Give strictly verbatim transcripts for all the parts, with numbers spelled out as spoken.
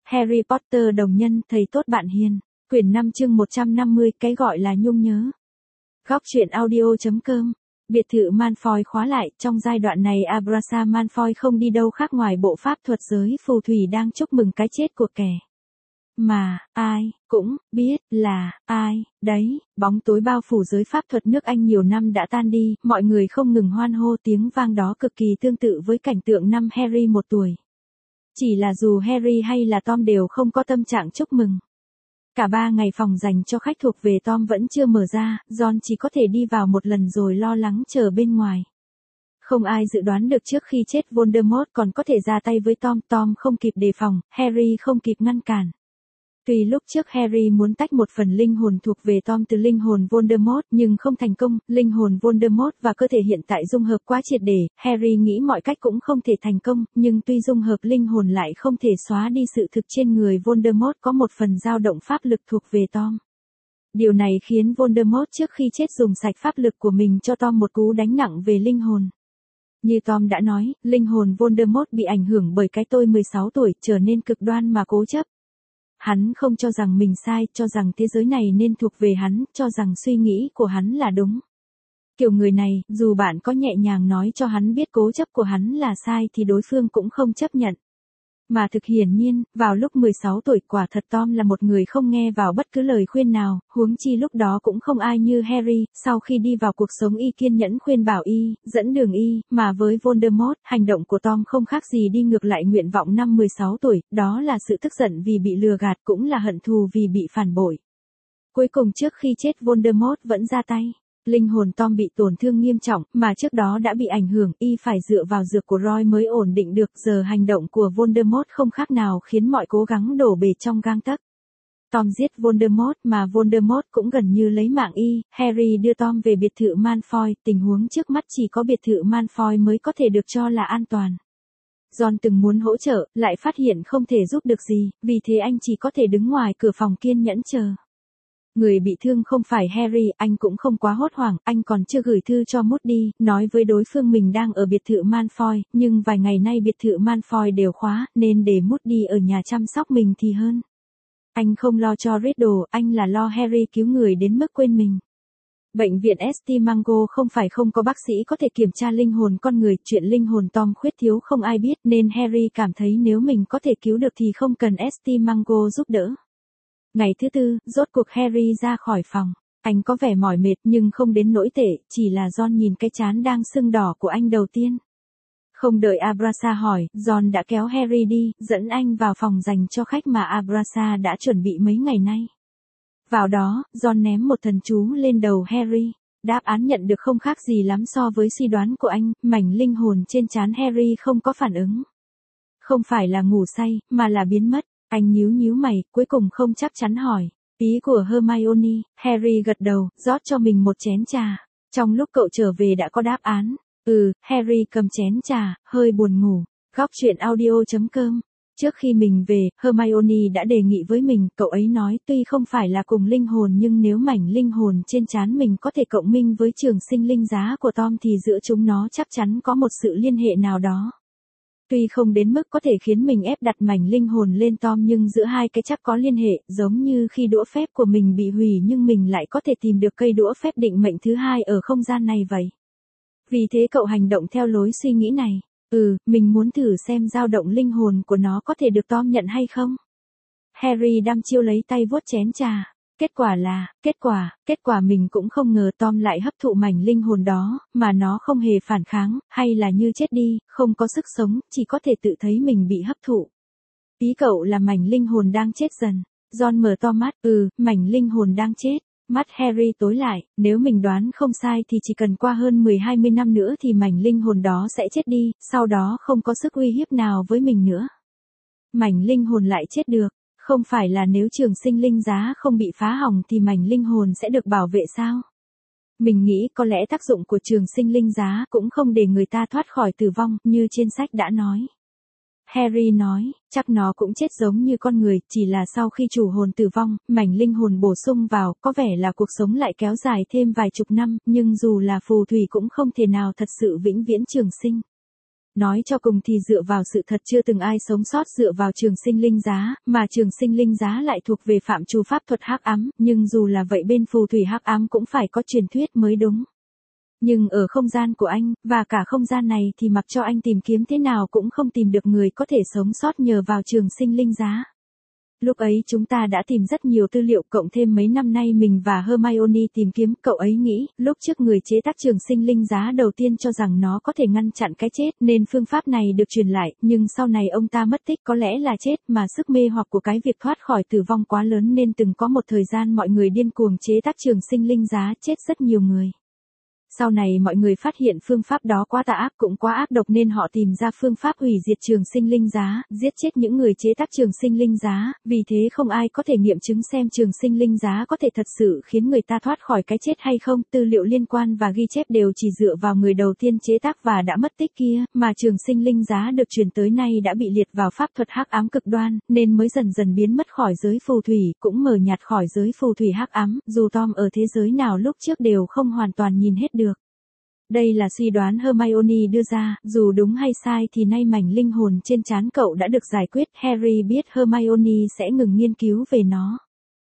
Harry Potter đồng nhân, thầy tốt bạn hiền. Quyển năm chương một trăm năm mươi, cái gọi là nhung nhớ. Góc truyện audio chấm com. Biệt thự Malfoy khóa lại, trong giai đoạn này Abrasa Malfoy không đi đâu khác ngoài bộ pháp thuật giới phù thủy đang chúc mừng cái chết của kẻ mà ai cũng biết là ai đấy. Bóng tối bao phủ giới pháp thuật nước Anh nhiều năm đã tan đi, mọi người không ngừng hoan hô, tiếng vang đó cực kỳ tương tự với cảnh tượng năm Harry một tuổi. Chỉ là dù Harry hay là Tom đều không có tâm trạng chúc mừng. Cả ba ngày phòng dành cho khách thuộc về Tom vẫn chưa mở ra, John chỉ có thể đi vào một lần rồi lo lắng chờ bên ngoài. Không ai dự đoán được trước khi chết Voldemort còn có thể ra tay với Tom, Tom không kịp đề phòng, Harry không kịp ngăn cản. Tuy lúc trước Harry muốn tách một phần linh hồn thuộc về Tom từ linh hồn Voldemort nhưng không thành công, linh hồn Voldemort và cơ thể hiện tại dung hợp quá triệt để, Harry nghĩ mọi cách cũng không thể thành công, nhưng tuy dung hợp linh hồn lại không thể xóa đi sự thực trên người Voldemort có một phần dao động pháp lực thuộc về Tom. Điều này khiến Voldemort trước khi chết dùng sạch pháp lực của mình cho Tom một cú đánh nặng về linh hồn. Như Tom đã nói, linh hồn Voldemort bị ảnh hưởng bởi cái tôi mười sáu tuổi, trở nên cực đoan mà cố chấp. Hắn không cho rằng mình sai, cho rằng thế giới này nên thuộc về hắn, cho rằng suy nghĩ của hắn là đúng. Kiểu người này, dù bạn có nhẹ nhàng nói cho hắn biết cố chấp của hắn là sai thì đối phương cũng không chấp nhận. Mà thực hiển nhiên, vào lúc mười sáu tuổi quả thật Tom là một người không nghe vào bất cứ lời khuyên nào, huống chi lúc đó cũng không ai như Harry, sau khi đi vào cuộc sống y kiên nhẫn khuyên bảo y, dẫn đường y, mà với Voldemort, hành động của Tom không khác gì đi ngược lại nguyện vọng năm mười sáu tuổi, đó là sự tức giận vì bị lừa gạt cũng là hận thù vì bị phản bội. Cuối cùng trước khi chết Voldemort vẫn ra tay. Linh hồn Tom bị tổn thương nghiêm trọng, mà trước đó đã bị ảnh hưởng, y phải dựa vào dược của Roy mới ổn định được, giờ hành động của Voldemort không khác nào khiến mọi cố gắng đổ bể trong gang tấc. Tom giết Voldemort mà Voldemort cũng gần như lấy mạng y, Harry đưa Tom về biệt thự Malfoy, tình huống trước mắt chỉ có biệt thự Malfoy mới có thể được cho là an toàn. John từng muốn hỗ trợ, lại phát hiện không thể giúp được gì, vì thế anh chỉ có thể đứng ngoài cửa phòng kiên nhẫn chờ. Người bị thương không phải Harry, anh cũng không quá hốt hoảng, anh còn chưa gửi thư cho Moody, nói với đối phương mình đang ở biệt thự Malfoy, nhưng vài ngày nay biệt thự Malfoy đều khóa, nên để Moody ở nhà chăm sóc mình thì hơn. Anh không lo cho Riddle, anh là lo Harry cứu người đến mức quên mình. Bệnh viện ét tê Mango không phải không có bác sĩ có thể kiểm tra linh hồn con người, chuyện linh hồn Tom khuyết thiếu không ai biết, nên Harry cảm thấy nếu mình có thể cứu được thì không cần ét tê Mango giúp đỡ. Ngày thứ tư, rốt cuộc Harry ra khỏi phòng. Anh có vẻ mỏi mệt nhưng không đến nỗi tệ, chỉ là John nhìn cái trán đang sưng đỏ của anh đầu tiên. Không đợi Abrasa hỏi, John đã kéo Harry đi, dẫn anh vào phòng dành cho khách mà Abrasa đã chuẩn bị mấy ngày nay. Vào đó, John ném một thần chú lên đầu Harry. Đáp án nhận được không khác gì lắm so với suy đoán của anh, mảnh linh hồn trên trán Harry không có phản ứng. Không phải là ngủ say, mà là biến mất. Anh nhíu nhíu mày, cuối cùng không chắc chắn hỏi. Ý của Hermione, Harry gật đầu, rót cho mình một chén trà. Trong lúc cậu trở về đã có đáp án. Ừ, Harry cầm chén trà, hơi buồn ngủ. Góc truyện audio chấm com. Trước khi mình về, Hermione đã đề nghị với mình, cậu ấy nói tuy không phải là cùng linh hồn nhưng nếu mảnh linh hồn trên trán mình có thể cộng minh với trường sinh linh giá của Tom thì giữa chúng nó chắc chắn có một sự liên hệ nào đó. Tuy không đến mức có thể khiến mình ép đặt mảnh linh hồn lên Tom nhưng giữa hai cái chắc có liên hệ, giống như khi đũa phép của mình bị hủy nhưng mình lại có thể tìm được cây đũa phép định mệnh thứ hai ở không gian này vậy. Vì thế cậu hành động theo lối suy nghĩ này. Ừ, mình muốn thử xem dao động linh hồn của nó có thể được Tom nhận hay không. Harry đăm chiêu lấy tay vuốt chén trà. Kết quả là, kết quả, kết quả mình cũng không ngờ Tom lại hấp thụ mảnh linh hồn đó, mà nó không hề phản kháng, hay là như chết đi, không có sức sống, chỉ có thể tự thấy mình bị hấp thụ. Ý cậu là mảnh linh hồn đang chết dần. John mở to mắt, ừ, mảnh linh hồn đang chết. Mắt Harry tối lại, nếu mình đoán không sai thì chỉ cần qua hơn mười hai mươi năm nữa thì mảnh linh hồn đó sẽ chết đi, sau đó không có sức uy hiếp nào với mình nữa. Mảnh linh hồn lại chết được. Không phải là nếu trường sinh linh giá không bị phá hỏng thì mảnh linh hồn sẽ được bảo vệ sao? Mình nghĩ có lẽ tác dụng của trường sinh linh giá cũng không để người ta thoát khỏi tử vong, như trên sách đã nói. Harry nói, chắc nó cũng chết giống như con người, chỉ là sau khi chủ hồn tử vong, mảnh linh hồn bổ sung vào, có vẻ là cuộc sống lại kéo dài thêm vài chục năm, nhưng dù là phù thủy cũng không thể nào thật sự vĩnh viễn trường sinh. nói cho cùng thì dựa vào sự thật chưa từng ai sống sót dựa vào trường sinh linh giá, mà trường sinh linh giá lại thuộc về phạm trù pháp thuật hắc ám, nhưng dù là vậy bên phù thủy hắc ám cũng phải có truyền thuyết mới đúng. Nhưng ở không gian của anh, và cả không gian này thì mặc cho anh tìm kiếm thế nào cũng không tìm được người có thể sống sót nhờ vào trường sinh linh giá. Lúc ấy chúng ta đã tìm rất nhiều tư liệu cộng thêm mấy năm nay mình và Hermione tìm kiếm, cậu ấy nghĩ, lúc trước người chế tác trường sinh linh giá đầu tiên cho rằng nó có thể ngăn chặn cái chết nên phương pháp này được truyền lại, nhưng sau này ông ta mất tích có lẽ là chết mà sức mê hoặc của cái việc thoát khỏi tử vong quá lớn nên từng có một thời gian mọi người điên cuồng chế tác trường sinh linh giá, chết rất nhiều người. Sau này mọi người phát hiện phương pháp đó quá tà ác cũng quá ác độc nên họ tìm ra phương pháp hủy diệt trường sinh linh giá, giết chết những người chế tác trường sinh linh giá, vì thế không ai có thể nghiệm chứng xem trường sinh linh giá có thể thật sự khiến người ta thoát khỏi cái chết hay không. Tư liệu liên quan và ghi chép đều chỉ dựa vào người đầu tiên chế tác và đã mất tích kia, mà trường sinh linh giá được truyền tới nay đã bị liệt vào pháp thuật hắc ám cực đoan, nên mới dần dần biến mất khỏi giới phù thủy, cũng mờ nhạt khỏi giới phù thủy hắc ám, dù Tom ở thế giới nào lúc trước đều không hoàn toàn nhìn hết được. Đây là suy đoán Hermione đưa ra, dù đúng hay sai thì nay mảnh linh hồn trên trán cậu đã được giải quyết. Harry biết Hermione sẽ ngừng nghiên cứu về nó.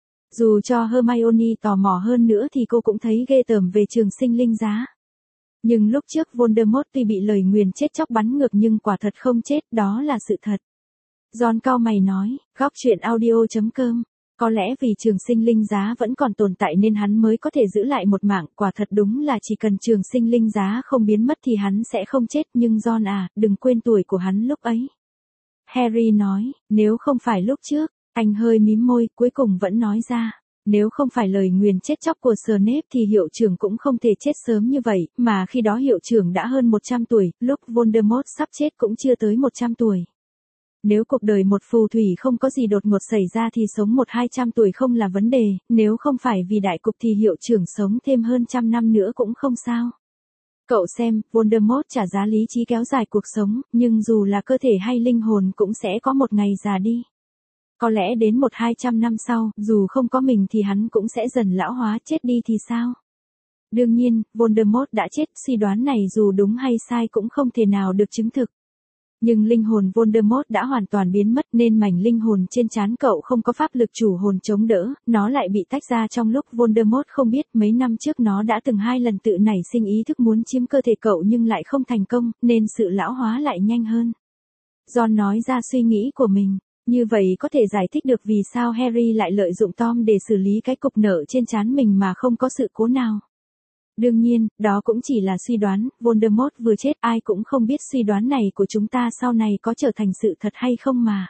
Dù cho Hermione tò mò hơn nữa thì cô cũng thấy ghê tởm về trường sinh linh giá. Nhưng lúc trước Voldemort tuy bị lời nguyền chết chóc bắn ngược nhưng quả thật không chết, đó là sự thật. John cau mày nói, góc truyện audio chấm com. Có lẽ vì trường sinh linh giá vẫn còn tồn tại nên hắn mới có thể giữ lại một mạng, quả thật đúng là chỉ cần trường sinh linh giá không biến mất thì hắn sẽ không chết, nhưng John à, đừng quên tuổi của hắn lúc ấy. Harry nói, nếu không phải lúc trước, anh hơi mím môi, cuối cùng vẫn nói ra, nếu không phải lời nguyền chết chóc của Snape thì hiệu trưởng cũng không thể chết sớm như vậy, mà khi đó hiệu trưởng đã hơn một trăm tuổi, lúc Voldemort sắp chết cũng chưa tới một trăm tuổi. Nếu cuộc đời một phù thủy không có gì đột ngột xảy ra thì sống một hai trăm tuổi không là vấn đề, nếu không phải vì đại cục thì hiệu trưởng sống thêm hơn trăm năm nữa cũng không sao. Cậu xem, Voldemort trả giá lý trí kéo dài cuộc sống, nhưng dù là cơ thể hay linh hồn cũng sẽ có một ngày già đi. Có lẽ đến một hai trăm năm sau, dù không có mình thì hắn cũng sẽ dần lão hóa chết đi thì sao? Đương nhiên, Voldemort đã chết, suy đoán này dù đúng hay sai cũng không thể nào được chứng thực. Nhưng linh hồn Voldemort đã hoàn toàn biến mất nên mảnh linh hồn trên trán cậu không có pháp lực chủ hồn chống đỡ, nó lại bị tách ra trong lúc Voldemort không biết. Mấy năm trước nó đã từng hai lần tự nảy sinh ý thức muốn chiếm cơ thể cậu nhưng lại không thành công, nên sự lão hóa lại nhanh hơn. John nói ra suy nghĩ của mình, như vậy có thể giải thích được vì sao Harry lại lợi dụng Tom để xử lý cái cục nợ trên trán mình mà không có sự cố nào. Đương nhiên, đó cũng chỉ là suy đoán, Voldemort vừa chết ai cũng không biết suy đoán này của chúng ta sau này có trở thành sự thật hay không mà.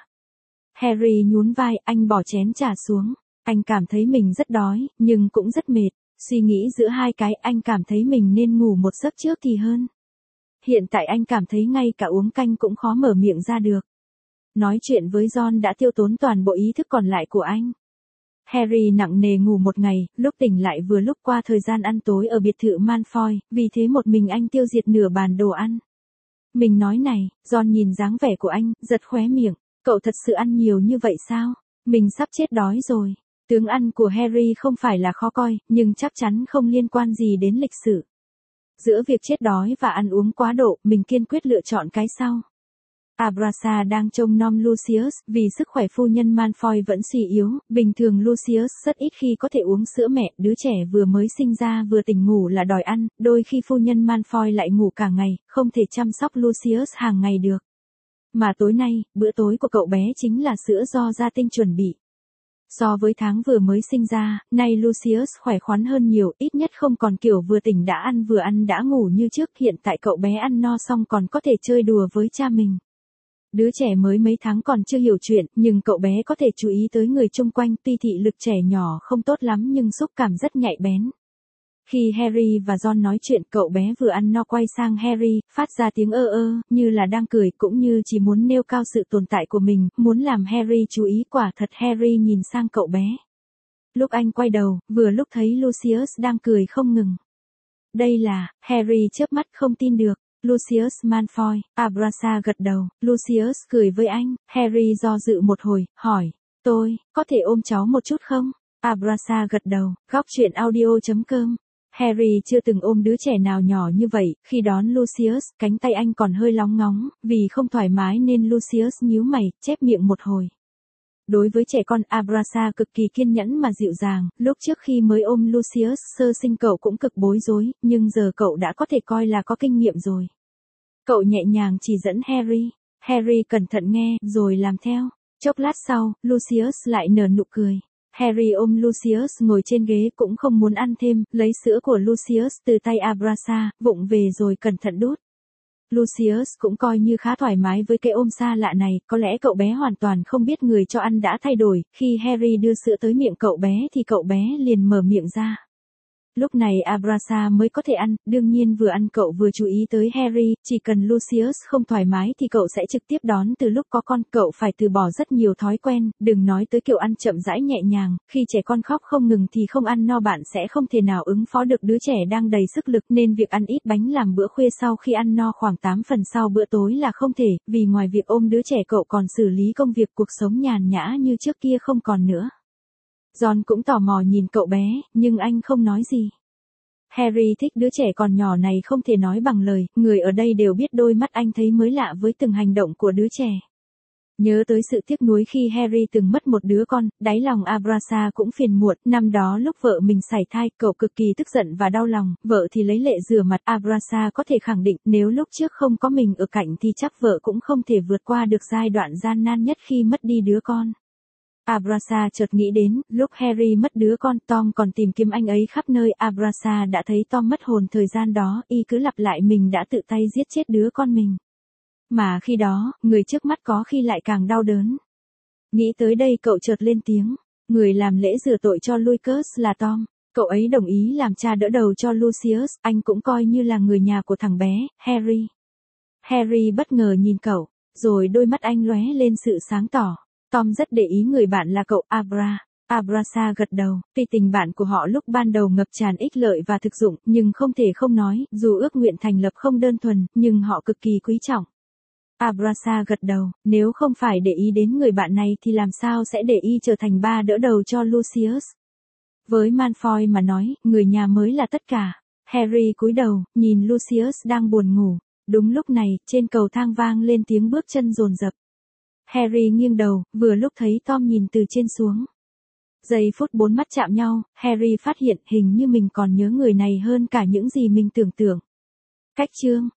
Harry nhún vai, anh bỏ chén trà xuống, anh cảm thấy mình rất đói, nhưng cũng rất mệt, suy nghĩ giữa hai cái anh cảm thấy mình nên ngủ một giấc trước thì hơn. Hiện tại anh cảm thấy ngay cả uống canh cũng khó mở miệng ra được. Nói chuyện với John đã tiêu tốn toàn bộ ý thức còn lại của anh. Harry nặng nề ngủ một ngày, lúc tỉnh lại vừa lúc qua thời gian ăn tối ở biệt thự Malfoy, vì thế một mình anh tiêu diệt nửa bàn đồ ăn. Mình nói này, John nhìn dáng vẻ của anh, giật khóe miệng, cậu thật sự ăn nhiều như vậy sao? Mình sắp chết đói rồi. Tướng ăn của Harry không phải là khó coi, nhưng chắc chắn không liên quan gì đến lịch sử. Giữa việc chết đói và ăn uống quá độ, mình kiên quyết lựa chọn cái sau. Abrasa đang trông nom Lucius, vì sức khỏe phu nhân Malfoy vẫn suy yếu, bình thường Lucius rất ít khi có thể uống sữa mẹ, đứa trẻ vừa mới sinh ra vừa tỉnh ngủ là đòi ăn, đôi khi phu nhân Malfoy lại ngủ cả ngày, không thể chăm sóc Lucius hàng ngày được. Mà tối nay, bữa tối của cậu bé chính là sữa do gia tinh chuẩn bị. So với tháng vừa mới sinh ra, nay Lucius khỏe khoắn hơn nhiều, ít nhất không còn kiểu vừa tỉnh đã ăn vừa ăn đã ngủ như trước, hiện tại cậu bé ăn no xong còn có thể chơi đùa với cha mình. Đứa trẻ mới mấy tháng còn chưa hiểu chuyện, nhưng cậu bé có thể chú ý tới người chung quanh, tuy thị lực trẻ nhỏ không tốt lắm nhưng xúc cảm rất nhạy bén. Khi Harry và Ron nói chuyện, cậu bé vừa ăn no quay sang Harry, phát ra tiếng ơ ơ, như là đang cười, cũng như chỉ muốn nêu cao sự tồn tại của mình, muốn làm Harry chú ý. Quả thật Harry nhìn sang cậu bé. Lúc anh quay đầu, vừa lúc thấy Lucius đang cười không ngừng. Đây là, Harry chớp mắt không tin được. Lucius Malfoy, Abrasa gật đầu, Lucius cười với anh, Harry do dự một hồi, hỏi, tôi, có thể ôm cháu một chút không? Abrasa gật đầu, góc truyện audio chấm com Harry chưa từng ôm đứa trẻ nào nhỏ như vậy, khi đón Lucius, cánh tay anh còn hơi lóng ngóng, vì không thoải mái nên Lucius nhíu mày, chép miệng một hồi. Đối với trẻ con, Abrasa cực kỳ kiên nhẫn mà dịu dàng, lúc trước khi mới ôm Lucius sơ sinh cậu cũng cực bối rối, nhưng giờ cậu đã có thể coi là có kinh nghiệm rồi. Cậu nhẹ nhàng chỉ dẫn Harry, Harry cẩn thận nghe, rồi làm theo. Chốc lát sau, Lucius lại nở nụ cười. Harry ôm Lucius ngồi trên ghế cũng không muốn ăn thêm, lấy sữa của Lucius từ tay Abrasa, vụng về rồi cẩn thận đút. Lucius cũng coi như khá thoải mái với cái ôm xa lạ này, có lẽ cậu bé hoàn toàn không biết người cho ăn đã thay đổi, khi Harry đưa sữa tới miệng cậu bé thì cậu bé liền mở miệng ra. Lúc này Abrasa mới có thể ăn, đương nhiên vừa ăn cậu vừa chú ý tới Harry, chỉ cần Lucius không thoải mái thì cậu sẽ trực tiếp đón từ lúc có con, cậu phải từ bỏ rất nhiều thói quen, đừng nói tới kiểu ăn chậm rãi nhẹ nhàng, khi trẻ con khóc không ngừng thì không ăn no bạn sẽ không thể nào ứng phó được đứa trẻ đang đầy sức lực nên việc ăn ít bánh làm bữa khuya sau khi ăn no khoảng tám phần sau bữa tối là không thể, vì ngoài việc ôm đứa trẻ cậu còn xử lý công việc cuộc sống nhàn nhã như trước kia không còn nữa. John cũng tò mò nhìn cậu bé, nhưng anh không nói gì. Harry thích đứa trẻ còn nhỏ này không thể nói bằng lời, người ở đây đều biết đôi mắt anh thấy mới lạ với từng hành động của đứa trẻ. Nhớ tới sự tiếc nuối khi Harry từng mất một đứa con, đáy lòng Abrasa cũng phiền muộn, năm đó lúc vợ mình sảy thai, cậu cực kỳ tức giận và đau lòng, vợ thì lấy lệ rửa mặt, Abrasa có thể khẳng định nếu lúc trước không có mình ở cạnh thì chắc vợ cũng không thể vượt qua được giai đoạn gian nan nhất khi mất đi đứa con. Abrasa chợt nghĩ đến, lúc Harry mất đứa con, Tom còn tìm kiếm anh ấy khắp nơi, Abrasa đã thấy Tom mất hồn thời gian đó, y cứ lặp lại mình đã tự tay giết chết đứa con mình. Mà khi đó, người trước mắt có khi lại càng đau đớn. Nghĩ tới đây cậu chợt lên tiếng, người làm lễ rửa tội cho Lucius là Tom, cậu ấy đồng ý làm cha đỡ đầu cho Lucius, anh cũng coi như là người nhà của thằng bé, Harry. Harry bất ngờ nhìn cậu, rồi đôi mắt anh lóe lên sự sáng tỏ. Tom rất để ý người bạn là cậu, Abra. Abrasa gật đầu, tuy tình bạn của họ lúc ban đầu ngập tràn ích lợi và thực dụng, nhưng không thể không nói, dù ước nguyện thành lập không đơn thuần, nhưng họ cực kỳ quý trọng. Abrasa gật đầu, nếu không phải để ý đến người bạn này thì làm sao sẽ để y trở thành ba đỡ đầu cho Lucius. Với Malfoy mà nói, người nhà mới là tất cả. Harry cúi đầu, nhìn Lucius đang buồn ngủ. Đúng lúc này, trên cầu thang vang lên tiếng bước chân dồn dập. Harry nghiêng đầu, vừa lúc thấy Tom nhìn từ trên xuống. Giây phút bốn mắt chạm nhau, Harry phát hiện hình như mình còn nhớ người này hơn cả những gì mình tưởng tượng. Cách chương